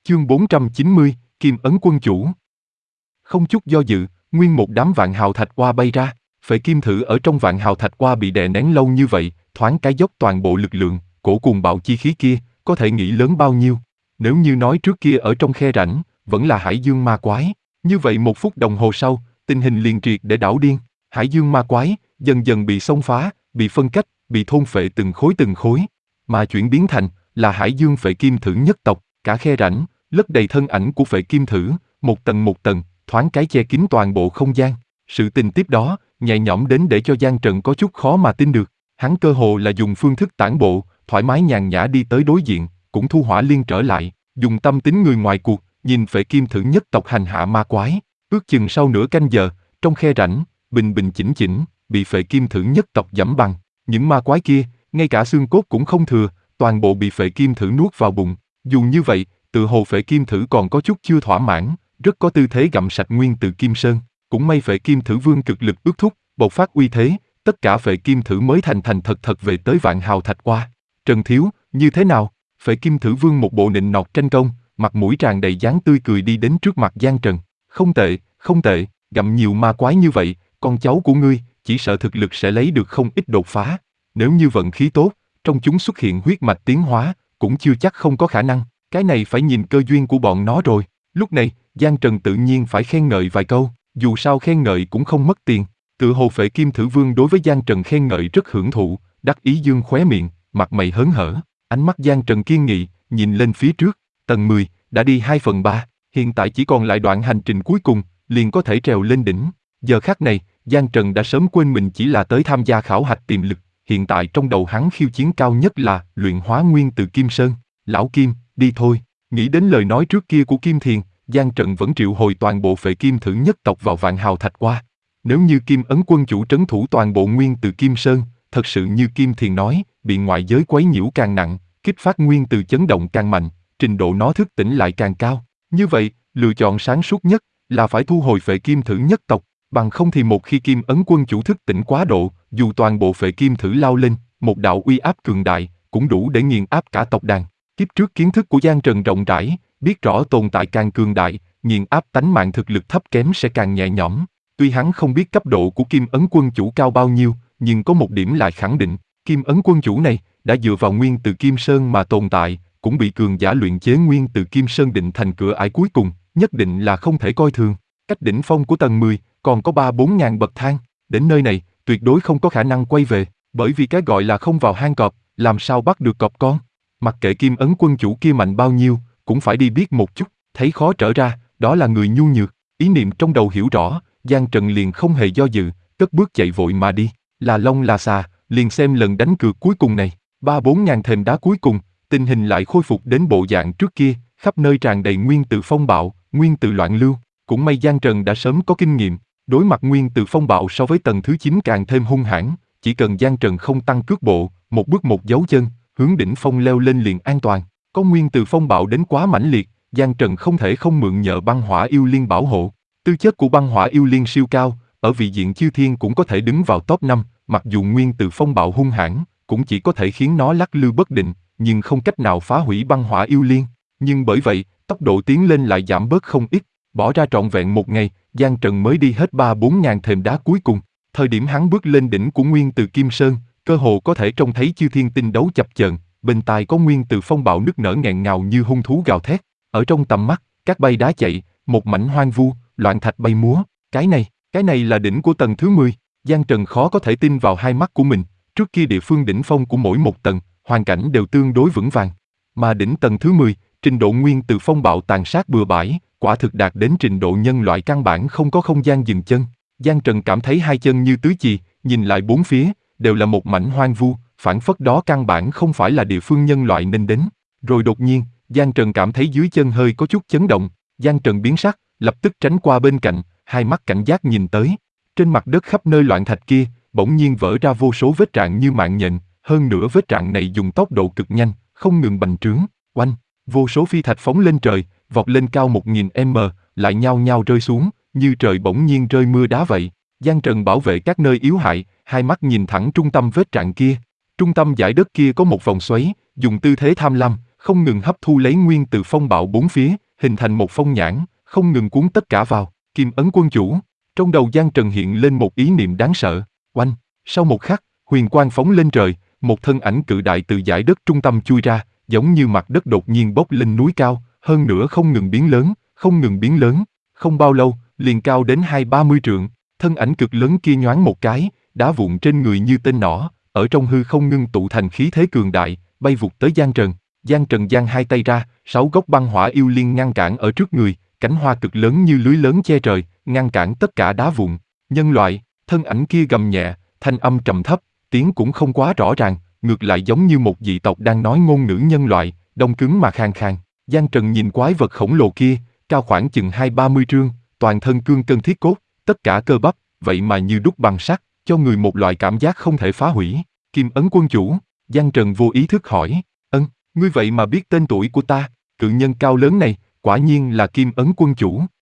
Chương 490, Kim Ấn Quân Chủ. Không chút do dự, nguyên một đám vạn hào thạch oa bay ra. Phệ kim thử ở trong vạn hào thạch oa bị đè nén lâu như vậy, thoáng cái dốc toàn bộ lực lượng, cổ cuồng bạo chi khí kia, có thể nghĩ lớn bao nhiêu. Nếu như nói trước kia ở trong khe rãnh, vẫn là hải dương ma quái. Như vậy 1 phút đồng hồ sau, tình hình liền triệt để đảo điên. Hải dương ma quái, dần dần bị xông phá, bị phân cách, bị thôn phệ từng khối. Mà chuyển biến thành, là hải dương phệ kim thử nhất tộc, cả khe rãnh, lấp đầy thân ảnh của phệ kim thử, một tầng, thoáng cái che kín toàn bộ không gian. Sự tình tiếp đó, nhẹ nhõm đến để cho Giang Trần có chút khó mà tin được. Hắn cơ hồ là dùng phương thức tản bộ, thoải mái nhàn nhã đi tới đối diện, cũng thu hỏa liên trở lại, dùng tâm tính người ngoài cuộc, nhìn phệ kim thử nhất tộc hành hạ ma quái. Ước chừng sau nửa canh giờ, trong khe rãnh, bình chỉnh, bị phệ kim thử nhất tộc giẫm bằng. Những ma quái kia, ngay cả xương cốt cũng không thừa, toàn bộ bị phệ kim thử nuốt vào bụng. Dù như vậy, tự hồ phệ kim thử còn có chút chưa thỏa mãn, rất có tư thế gặm sạch nguyên từ kim sơn. Cũng may phệ kim thử vương cực lực ước thúc, bộc phát uy thế, tất cả phệ kim thử mới thành thật về tới vạn hào thạch oa. Trần thiếu, như thế nào? Phệ kim thử vương một bộ nịnh nọt tranh công, mặt mũi tràn đầy dáng tươi cười đi đến trước mặt Giang Trần. Không tệ, gặm nhiều ma quái như vậy, con cháu của ngươi, chỉ sợ thực lực sẽ lấy được không ít đột phá. Nếu như vận khí tốt, trong chúng xuất hiện huyết mạch tiến hóa, cũng chưa chắc không có khả năng. Cái này phải nhìn cơ duyên của bọn nó rồi. Lúc này, Giang Trần tự nhiên phải khen ngợi vài câu, dù sao khen ngợi cũng không mất tiền. Tự hồ phệ kim thử vương đối với Giang Trần khen ngợi rất hưởng thụ, đắc ý dương khóe miệng, mặt mày hớn hở. Ánh mắt Giang Trần kiên nghị, nhìn lên phía trước, tầng 10, đã đi 2/3, hiện tại chỉ còn lại đoạn hành trình cuối cùng, liền có thể trèo lên đỉnh. Giờ khắc này, Giang Trần đã sớm quên mình chỉ là tới tham gia khảo hạch tiềm lực, hiện tại trong đầu hắn khiêu chiến cao nhất là luyện hóa nguyên từ Kim Sơn. Lão Kim, đi thôi. Nghĩ đến lời nói trước kia của Kim Thiền, Giang Trần vẫn triệu hồi toàn bộ phệ kim thử nhất tộc vào vạn hào thạch oa. Nếu như Kim Ấn Quân Chủ trấn thủ toàn bộ nguyên từ Kim Sơn, thật sự như Kim Thiền nói, bị ngoại giới quấy nhiễu càng nặng, kích phát nguyên từ chấn động càng mạnh, trình độ nó thức tỉnh lại càng cao. Như vậy, lựa chọn sáng suốt nhất là phải thu hồi phệ kim thử nhất tộc, bằng không thì một khi Kim Ấn Quân Chủ thức tỉnh quá độ, dù toàn bộ phệ kim thử lao lên, một đạo uy áp cường đại, cũng đủ để nghiền áp cả tộc đàn. Kiếp trước kiến thức của Giang Trần rộng rãi, biết rõ tồn tại càng cường đại, nghiền áp tánh mạng thực lực thấp kém sẽ càng nhẹ nhõm. Tuy hắn không biết cấp độ của Kim Ấn Quân Chủ cao bao nhiêu, nhưng có một điểm lại khẳng định, Kim Ấn Quân Chủ này đã dựa vào nguyên từ Kim Sơn mà tồn tại, cũng bị cường giả luyện chế nguyên từ Kim Sơn định thành cửa ải cuối cùng, nhất định là không thể coi thường. Cách đỉnh phong của tầng 10, còn có 3-4 ngàn bậc thang, đến nơi này, tuyệt đối không có khả năng quay về, bởi vì cái gọi là không vào hang cọp, làm sao bắt được cọp con. Mặc kệ Kim Ấn Quân Chủ kia mạnh bao nhiêu, cũng phải đi biết một chút, thấy khó trở ra, đó là người nhu nhược. Ý niệm trong đầu hiểu rõ, Giang Trần liền không hề do dự, cất bước chạy vội mà đi. Là long là xà, liền xem lần đánh cược cuối cùng này. 3-4 ngàn thềm đá cuối cùng, tình hình lại khôi phục đến bộ dạng trước kia, khắp nơi tràn đầy nguyên từ phong bạo, nguyên từ loạn lưu. Cũng may Giang Trần đã sớm có kinh nghiệm, đối mặt nguyên từ phong bạo so với tầng thứ 9 càng thêm hung hãn, chỉ cần Giang Trần không tăng cước bộ, một bước một dấu chân, hướng đỉnh phong leo lên liền an toàn. Có nguyên từ phong bạo đến quá mãnh liệt, Giang Trần không thể không mượn nhờ băng hỏa yêu liên bảo hộ. Tư chất của băng hỏa yêu liên siêu cao, ở vị diện chư thiên cũng có thể đứng vào top 5, mặc dù nguyên từ phong bạo hung hãn, cũng chỉ có thể khiến nó lắc lư bất định, nhưng không cách nào phá hủy băng hỏa yêu liên. Nhưng bởi vậy, tốc độ tiến lên lại giảm bớt không ít, bỏ ra trọn vẹn một ngày, Giang Trần mới đi hết 3-4 ngàn thềm đá cuối cùng. Thời điểm hắn bước lên đỉnh của nguyên từ Kim Sơn, cơ hồ có thể trông thấy chư thiên tinh đấu chập chờn, bên tai có nguyên từ phong bạo nức nở nghẹn ngào như hung thú gào thét. Ở trong tầm mắt, cát bay đá chạy, một mảnh hoang vu, loạn thạch bay múa. Cái này là đỉnh của tầng thứ 10. Giang Trần khó có thể tin vào hai mắt của mình. Trước kia địa phương đỉnh phong của mỗi một tầng, hoàn cảnh đều tương đối vững vàng. Mà đỉnh tầng thứ 10, trình độ nguyên từ phong bạo tàn sát bừa bãi, quả thực đạt đến trình độ nhân loại căn bản không có không gian dừng chân. Giang Trần cảm thấy hai chân như tứ chì, nhìn lại bốn phía, đều là một mảnh hoang vu, phảng phất đó căn bản không phải là địa phương nhân loại nên đến. Rồi đột nhiên, Giang Trần cảm thấy dưới chân hơi có chút chấn động, Giang Trần biến sắc, lập tức tránh qua bên cạnh, hai mắt cảnh giác nhìn tới. Trên mặt đất khắp nơi loạn thạch kia, bỗng nhiên vỡ ra vô số vết rạn như mạng nhện, hơn nữa vết rạn này dùng tốc độ cực nhanh, không ngừng bành trướng, oanh, vô số phi thạch phóng lên trời, vọt lên cao 1000m, lại nhao nhao rơi xuống, như trời bỗng nhiên rơi mưa đá vậy. Giang Trần bảo vệ các nơi yếu hại, hai mắt nhìn thẳng trung tâm vết rạn kia. Trung tâm dải đất kia có một vòng xoáy, dùng tư thế tham lam, không ngừng hấp thu lấy nguyên từ phong bạo bốn phía, hình thành một phong nhãn, không ngừng cuốn tất cả vào. Kim ấn quân chủ. Trong đầu Giang Trần hiện lên một ý niệm đáng sợ. Oanh! Sau một khắc, huyền quang phóng lên trời, một thân ảnh cự đại từ dải đất trung tâm chui ra, giống như mặt đất đột nhiên bốc lên núi cao, hơn nữa không ngừng biến lớn, không ngừng biến lớn. Không bao lâu, liền cao đến 20-30 trượng, thân ảnh cực lớn kia nhoáng một cái, đá vụn trên người như tên nỏ, ở trong hư không ngưng tụ thành khí thế cường đại, bay vụt tới Giang Trần. Giang Trần giang hai tay ra, 6 gốc băng hỏa yêu liên ngăn cản ở trước người, cánh hoa cực lớn như lưới lớn che trời, ngăn cản tất cả đá vụn. Nhân loại, thân ảnh kia gầm nhẹ, thanh âm trầm thấp, tiếng cũng không quá rõ ràng, ngược lại giống như một dị tộc đang nói ngôn ngữ nhân loại, đông cứng mà khàn khàn. Giang Trần nhìn quái vật khổng lồ kia, cao khoảng chừng 20-30 trượng, toàn thân cương cân thiết cốt, tất cả cơ bắp, vậy mà như đúc bằng sắt, cho người một loại cảm giác không thể phá hủy. Kim ấn quân chủ. Giang Trần vô ý thức hỏi, ngươi vậy mà biết tên tuổi của ta? Cự nhân cao lớn này, quả nhiên là Kim ấn quân chủ.